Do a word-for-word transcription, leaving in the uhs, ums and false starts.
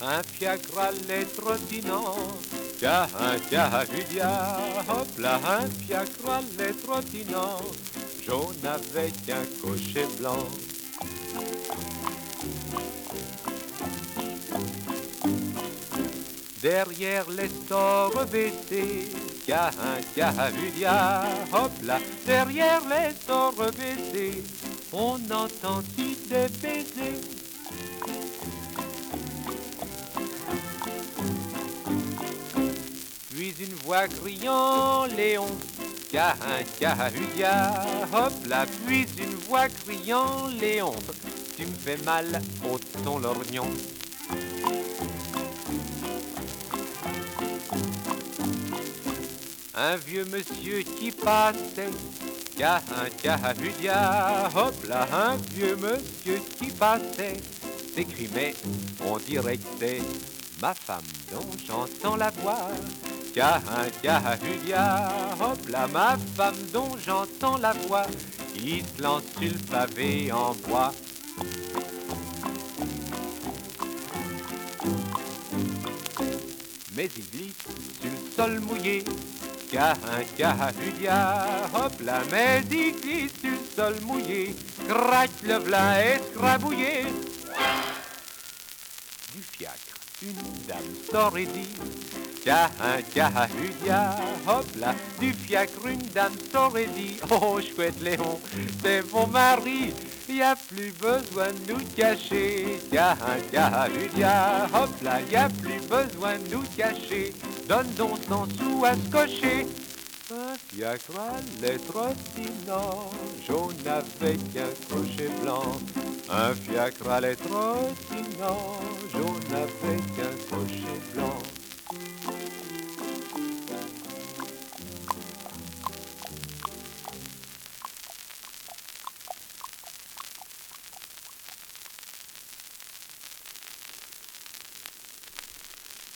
un fiacre allait trottinant. Tiens, tiens, Julia, hop là, un fiacre allait trottinant, jaune avec un cocher blanc. Derrière les stores baissés, tiens, tiens, Julia, hop là, derrière les stores baissés, on entendit des baisers. Puis une voix criant Léon, tiens, tiens, Julia, hop là, puis une voix criant Léon, tu me fais mal au ton lorgnon. Un vieux monsieur qui passait, tiens, tiens, Julia, hop là, un vieux monsieur qui passait, s'écrie mais on dirait que c'est ma femme dont j'entends la voix. Tiens, tiens, Julia, hop là, ma femme dont j'entends la voix, il se lance sur le pavé en bois. Mais il glisse sur le sol mouillé. Tiens, tiens, Julia, hop là, mais il glisse sur le sol mouillé, craque le vlin escrabouillé. Du fiacre, une dame s'aurait dit, tiens, tiens, Julia, hop là, du fiacre, une dame s'aurait dit, oh, chouette Léon, c'est mon mari, y a plus besoin de nous cacher. Tiens, tiens, Julia, hop là, y a plus besoin de nous cacher. Donne donc cent sous à ce cocher. Un fiacre allait trottinant, jaune avec un cocher blanc. Un fiacre allait trottinant, jaune avec un cocher blanc.